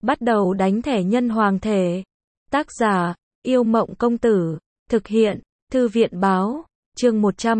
bắt đầu đánh thẻ nhân hoàng thể. Tác giả, Yêu Mộng Công Tử. Thực hiện, Thư viện Báo. Chương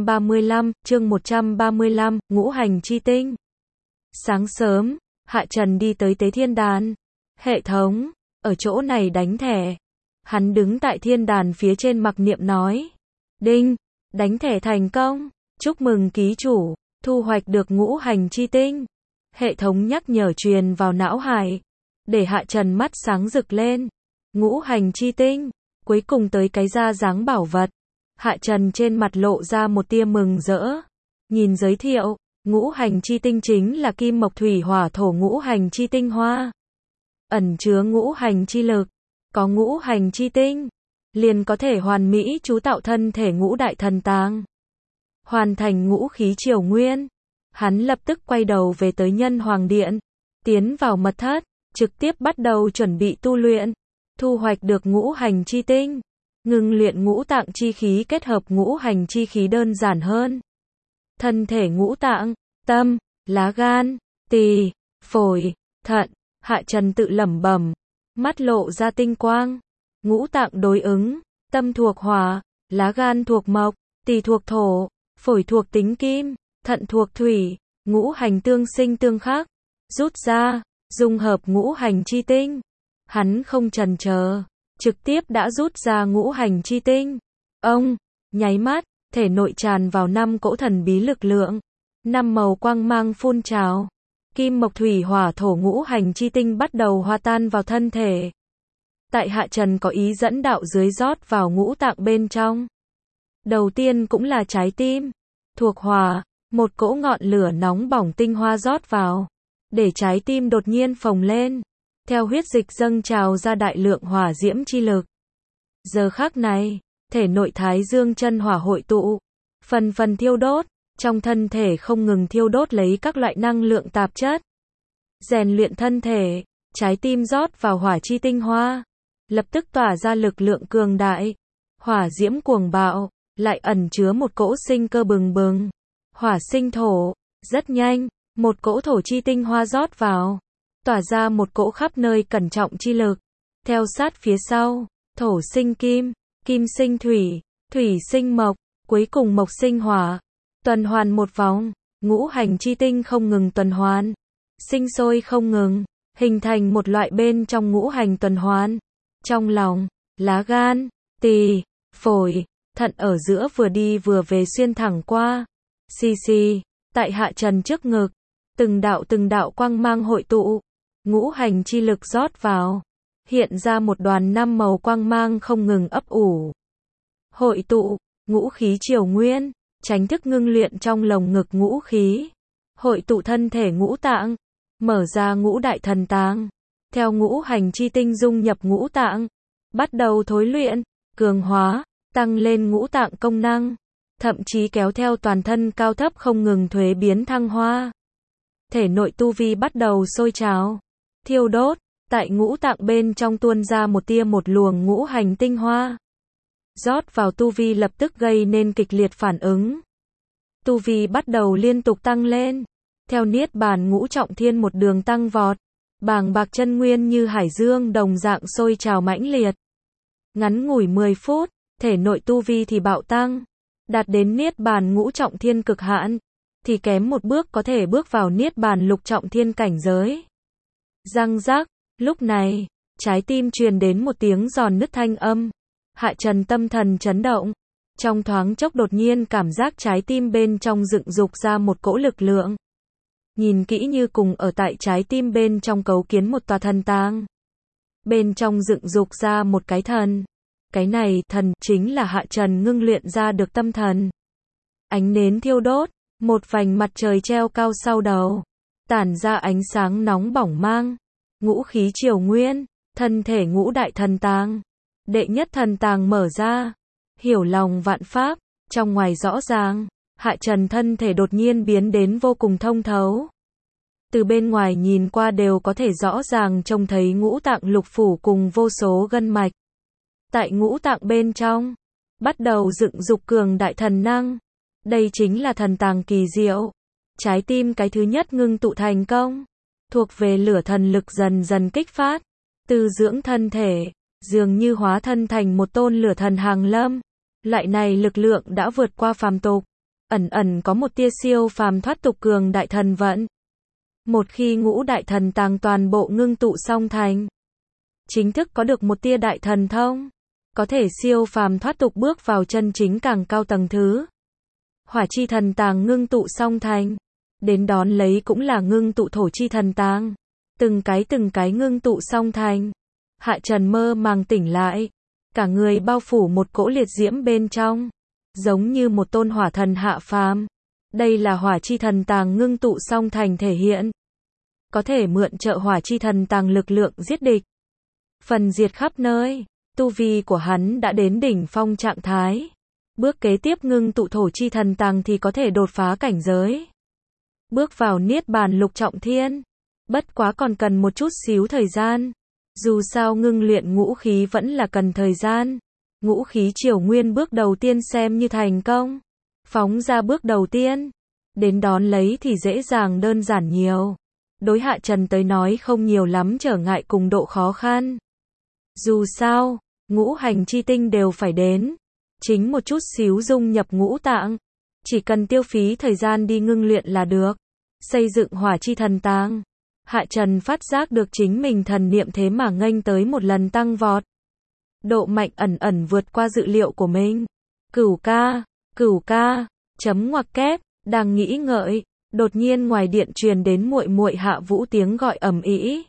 135, Ngũ Hành Chi Tinh. Sáng sớm, Hạ Trần đi tới Tế Thiên Đàn. Hệ thống, ở chỗ này đánh thẻ. Hắn đứng tại thiên đàn phía trên mặc niệm nói. Đinh, đánh thẻ thành công. Chúc mừng ký chủ, thu hoạch được Ngũ Hành Chi Tinh. Hệ thống nhắc nhở truyền vào não hải, để Hạ Trần mắt sáng rực lên. Ngũ Hành Chi Tinh, cuối cùng tới cái ra dáng bảo vật. Hạ Trần trên mặt lộ ra một tia mừng rỡ. Nhìn giới thiệu, Ngũ Hành Chi Tinh chính là kim mộc thủy hỏa thổ ngũ hành chi tinh hoa. Ẩn chứa ngũ hành chi lực, có ngũ hành chi tinh, liền có thể hoàn mỹ chú tạo thân thể ngũ đại thần tàng. Hoàn thành ngũ khí triều nguyên. Hắn lập tức quay đầu về tới Nhân Hoàng Điện, tiến vào mật thất, trực tiếp bắt đầu chuẩn bị tu luyện. Thu hoạch được ngũ hành chi tinh, ngưng luyện ngũ tạng chi khí kết hợp ngũ hành chi khí đơn giản hơn. Thân thể ngũ tạng, tâm, lá gan, tỳ, phổi, thận, Hạ Trần tự lẩm bẩm, mắt lộ ra tinh quang. Ngũ tạng đối ứng, tâm thuộc hỏa, lá gan thuộc mộc, tỳ thuộc thổ, phổi thuộc tính kim, thận thuộc thủy, ngũ hành tương sinh tương khắc. Rút ra, dung hợp ngũ hành chi tinh. Hắn không chần chờ, trực tiếp đã rút ra ngũ hành chi tinh. Ông, nháy mắt, thể nội tràn vào 5 cỗ thần bí lực lượng. 5 màu quang mang phun trào. Kim mộc thủy hỏa thổ ngũ hành chi tinh bắt đầu hòa tan vào thân thể. Tại Hạ Trần có ý dẫn đạo dưới rót vào ngũ tạng bên trong. Đầu tiên cũng là trái tim. Thuộc hỏa, một cỗ ngọn lửa nóng bỏng tinh hoa rót vào, để trái tim đột nhiên phồng lên. Theo huyết dịch dâng trào ra đại lượng hỏa diễm chi lực. Giờ khắc này, thể nội thái dương chân hỏa hội tụ, phần phần thiêu đốt, trong thân thể không ngừng thiêu đốt lấy các loại năng lượng tạp chất. Rèn luyện thân thể, trái tim rót vào hỏa chi tinh hoa, lập tức tỏa ra lực lượng cường đại. Hỏa diễm cuồng bạo, lại ẩn chứa một cỗ sinh cơ bừng bừng. Hỏa sinh thổ, rất nhanh, một cỗ thổ chi tinh hoa rót vào, tỏa ra một cỗ khắp nơi cẩn trọng chi lực. Theo sát phía sau, thổ sinh kim, kim sinh thủy, thủy sinh mộc, cuối cùng mộc sinh hỏa. Tuần hoàn một vòng, ngũ hành chi tinh không ngừng tuần hoàn, sinh sôi không ngừng, hình thành một loại bên trong ngũ hành tuần hoàn. Trong lòng, lá gan, tỳ, phổi, thận ở giữa vừa đi vừa về xuyên thẳng qua. Xì xì, tại Hạ Trần trước ngực, từng đạo quang mang hội tụ, ngũ hành chi lực rót vào, hiện ra một đoàn 5 màu quang mang không ngừng ấp ủ. Hội tụ, ngũ khí triều nguyên, tránh thức ngưng luyện trong lồng ngực ngũ khí. Hội tụ thân thể ngũ tạng, mở ra ngũ đại thần tàng. Theo ngũ hành chi tinh dung nhập ngũ tạng, bắt đầu thối luyện, cường hóa, tăng lên ngũ tạng công năng, thậm chí kéo theo toàn thân cao thấp không ngừng thuế biến thăng hoa. Thể nội tu vi bắt đầu sôi trào, thiêu đốt, tại ngũ tạng bên trong tuôn ra một luồng ngũ hành tinh hoa. Rót vào tu vi lập tức gây nên kịch liệt phản ứng. Tu vi bắt đầu liên tục tăng lên, theo niết bàn ngũ trọng thiên một đường tăng vọt, bàng bạc chân nguyên như hải dương đồng dạng sôi trào mãnh liệt. Ngắn ngủi 10 phút, thể nội tu vi thì bạo tăng, đạt đến niết bàn ngũ trọng thiên cực hạn, thì kém một bước có thể bước vào niết bàn lục trọng thiên cảnh giới. Răng rắc, lúc này, trái tim truyền đến một tiếng giòn nứt thanh âm. Hạ Trần tâm thần chấn động, trong thoáng chốc đột nhiên cảm giác trái tim bên trong dựng dục ra một cỗ lực lượng. Nhìn kỹ như cùng ở tại trái tim bên trong cấu kiến một tòa thần tàng. Bên trong dựng dục ra một cái thần. Cái này, thần, chính là Hạ Trần ngưng luyện ra được tâm thần. Ánh nến thiêu đốt, một vành mặt trời treo cao sau đầu, tản ra ánh sáng nóng bỏng mang. Ngũ khí triều nguyên, thân thể ngũ đại thần tàng. Đệ nhất thần tàng mở ra, hiểu lòng vạn pháp, trong ngoài rõ ràng. Hạ Trần thân thể đột nhiên biến đến vô cùng thông thấu. Từ bên ngoài nhìn qua đều có thể rõ ràng trông thấy ngũ tạng lục phủ cùng vô số gân mạch. Tại ngũ tạng bên trong, bắt đầu dựng dục cường đại thần năng. Đây chính là thần tàng kỳ diệu. Trái tim cái thứ nhất ngưng tụ thành công, thuộc về lửa thần lực dần dần kích phát. tư dưỡng thân thể, dường như hóa thân thành một tôn lửa thần hàng lâm. Loại này lực lượng đã vượt qua phàm tục, ẩn ẩn có một tia siêu phàm thoát tục cường đại thần vận. Một khi ngũ đại thần tàng toàn bộ ngưng tụ xong thành, chính thức có được một tia đại thần thông, có thể siêu phàm thoát tục bước vào chân chính càng cao tầng thứ. Hỏa chi thần tàng ngưng tụ xong thành, đến đón lấy cũng là ngưng tụ thổ chi thần tàng, từng cái ngưng tụ xong thành. Hạ Trần mơ màng tỉnh lại, cả người bao phủ một cỗ liệt diễm bên trong, giống như một tôn hỏa thần hạ phàm. Đây là hỏa chi thần tàng ngưng tụ xong thành thể hiện, có thể mượn trợ hỏa chi thần tàng lực lượng giết địch, phần diệt khắp nơi. Tu vi của hắn đã đến đỉnh phong trạng thái, bước kế tiếp ngưng tụ thổ chi thần tàng thì có thể đột phá cảnh giới, bước vào niết bàn lục trọng thiên. Bất quá còn cần một chút xíu thời gian, dù sao ngưng luyện ngũ khí vẫn là cần thời gian. Ngũ khí triều nguyên bước đầu tiên xem như thành công, phóng ra bước đầu tiên, đến đón lấy thì dễ dàng đơn giản nhiều. Đối Hạ Trần tới nói không nhiều lắm trở ngại cùng độ khó khăn. Dù sao, ngũ hành chi tinh đều phải đến, chính một chút xíu dung nhập ngũ tạng, chỉ cần tiêu phí thời gian đi ngưng luyện là được. Xây dựng hỏa chi thần tàng, Hạ Trần phát giác được chính mình thần niệm thế mà nghênh tới một lần tăng vọt. Độ mạnh ẩn ẩn vượt qua dự liệu của mình. Cửu ca, chấm ngoặc kép, đang nghĩ ngợi, đột nhiên ngoài điện truyền đến muội muội Hạ Vũ tiếng gọi ầm ĩ.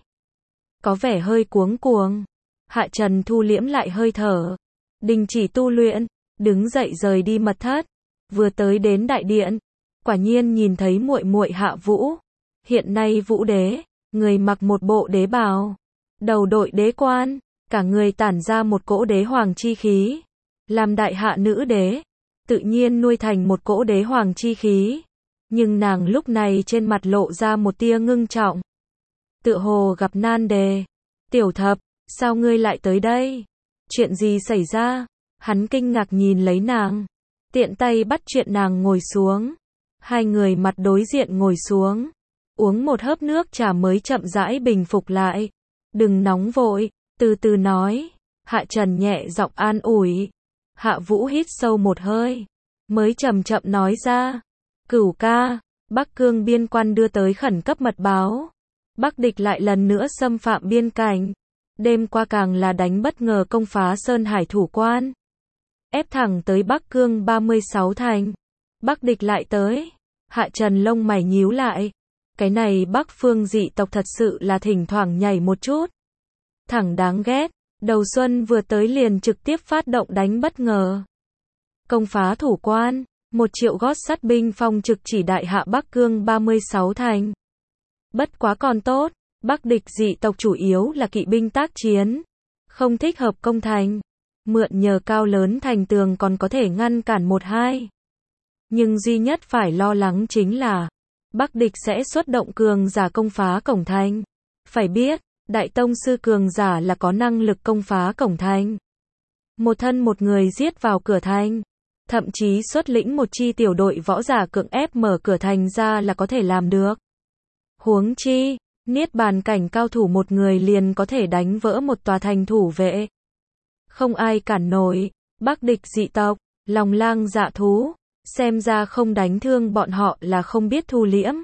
Có vẻ hơi cuống cuồng. Hạ Trần thu liễm lại hơi thở, đình chỉ tu luyện, đứng dậy rời đi mật thất, vừa tới đến đại điện, quả nhiên nhìn thấy muội muội Hạ Vũ. Hiện nay Vũ đế, người mặc một bộ đế bào, đầu đội đế quan, cả người tản ra một cỗ đế hoàng chi khí. Làm đại hạ nữ đế, tự nhiên nuôi thành một cỗ đế hoàng chi khí. Nhưng nàng lúc này trên mặt lộ ra một tia ngưng trọng, tựa hồ gặp nan đề. Tiểu thập, sao ngươi lại tới đây? Chuyện gì xảy ra? Hắn kinh ngạc nhìn lấy nàng, tiện tay bắt chuyện nàng ngồi xuống. Hai người mặt đối diện ngồi xuống, uống một hớp nước trà mới chậm rãi bình phục lại. Đừng nóng vội, từ từ nói. Hạ Trần nhẹ giọng an ủi. Hạ Vũ hít sâu một hơi, mới chậm chậm nói ra. Cửu ca, Bắc Cương biên quan đưa tới khẩn cấp mật báo. Bắc địch lại lần nữa xâm phạm biên cảnh. Đêm qua càng là đánh bất ngờ công phá Sơn Hải thủ quan, ép thẳng tới Bắc Cương 36 thành. Bắc địch lại tới. Hạ Trần lông mày nhíu lại. Cái này Bắc phương dị tộc thật sự là thỉnh thoảng nhảy một chút, thẳng đáng ghét. Đầu xuân vừa tới liền trực tiếp phát động đánh bất ngờ, công phá thủ quan, 1 triệu gót sắt binh phong trực chỉ đại hạ Bắc Cương 36 thành. Bất quá còn tốt, Bắc địch dị tộc chủ yếu là kỵ binh tác chiến, không thích hợp công thành, mượn nhờ cao lớn thành tường còn có thể ngăn cản 1-2. Nhưng duy nhất phải lo lắng chính là Bắc địch sẽ xuất động cường giả công phá cổng thành. Phải biết, đại tông sư cường giả là có năng lực công phá cổng thành, một thân một người giết vào cửa thành, thậm chí xuất lĩnh một chi tiểu đội võ giả cưỡng ép mở cửa thành ra là có thể làm được. Huống chi, niết bàn cảnh cao thủ một người liền có thể đánh vỡ một tòa thành thủ vệ, không ai cản nổi. Bắc địch dị tộc, lòng lang dạ thú, xem ra không đánh thương bọn họ là không biết thu liễm.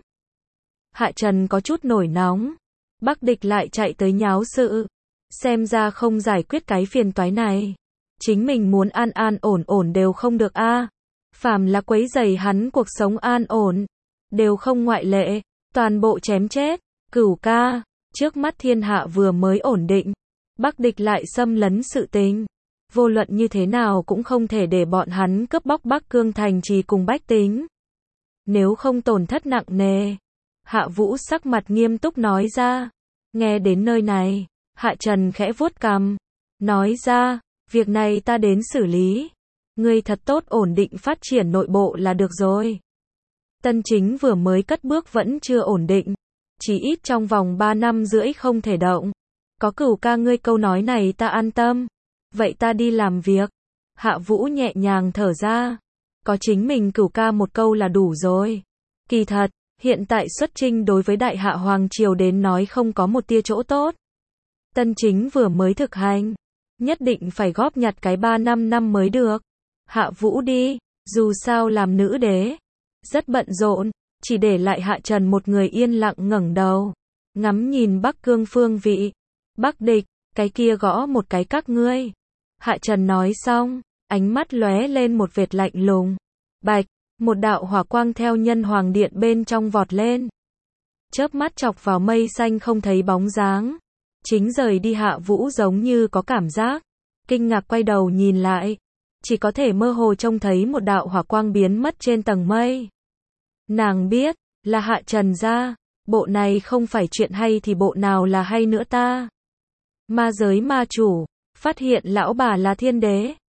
Hạ Trần có chút nổi nóng. Bắc địch lại chạy tới nháo sự, xem ra không giải quyết cái phiền toái này, chính mình muốn an an ổn ổn đều không được a. Phàm là quấy rầy hắn cuộc sống an ổn, đều không ngoại lệ, toàn bộ chém chết. Cửu ca, trước mắt thiên hạ vừa mới ổn định, Bắc địch lại xâm lấn sự tình, vô luận như thế nào cũng không thể để bọn hắn cướp bóc Bắc Cương thành trì cùng bách tính, nếu không tổn thất nặng nề. Hạ Vũ sắc mặt nghiêm túc nói ra. Nghe đến nơi này, Hạ Trần khẽ vuốt cằm, nói ra, việc này ta đến xử lý. Ngươi thật tốt ổn định phát triển nội bộ là được rồi. Tân chính vừa mới cất bước vẫn chưa ổn định, chỉ ít trong vòng 3 năm rưỡi không thể động. Có Cửu ca ngươi câu nói này ta an tâm. Vậy ta đi làm việc. Hạ Vũ nhẹ nhàng thở ra. Có chính mình Cửu ca một câu là đủ rồi. Kỳ thật, hiện tại xuất chinh đối với đại hạ hoàng triều đến nói không có một tia chỗ tốt. Tân chính vừa mới thực hành. Nhất định phải góp nhặt cái 3-5 năm mới được. Hạ Vũ đi, dù sao làm nữ đế. Rất bận rộn, chỉ để lại Hạ Trần một người yên lặng ngẩng đầu. Ngắm nhìn Bắc Cương phương vị. Bắc địch, cái kia gõ một cái các ngươi. Hạ Trần nói xong, ánh mắt lóe lên một vệt lạnh lùng. Bạch, một đạo hỏa quang theo nhân hoàng điện bên trong vọt lên. Chớp mắt chọc vào mây xanh không thấy bóng dáng. Chính rời đi Hạ Vũ giống như có cảm giác. Kinh ngạc quay đầu nhìn lại. Chỉ có thể mơ hồ trông thấy một đạo hỏa quang biến mất trên tầng mây. Nàng biết, là Hạ Trần ra. Bộ này không phải chuyện hay thì bộ nào là hay nữa ta. Ma giới ma chủ, phát hiện lão bà là thiên đế.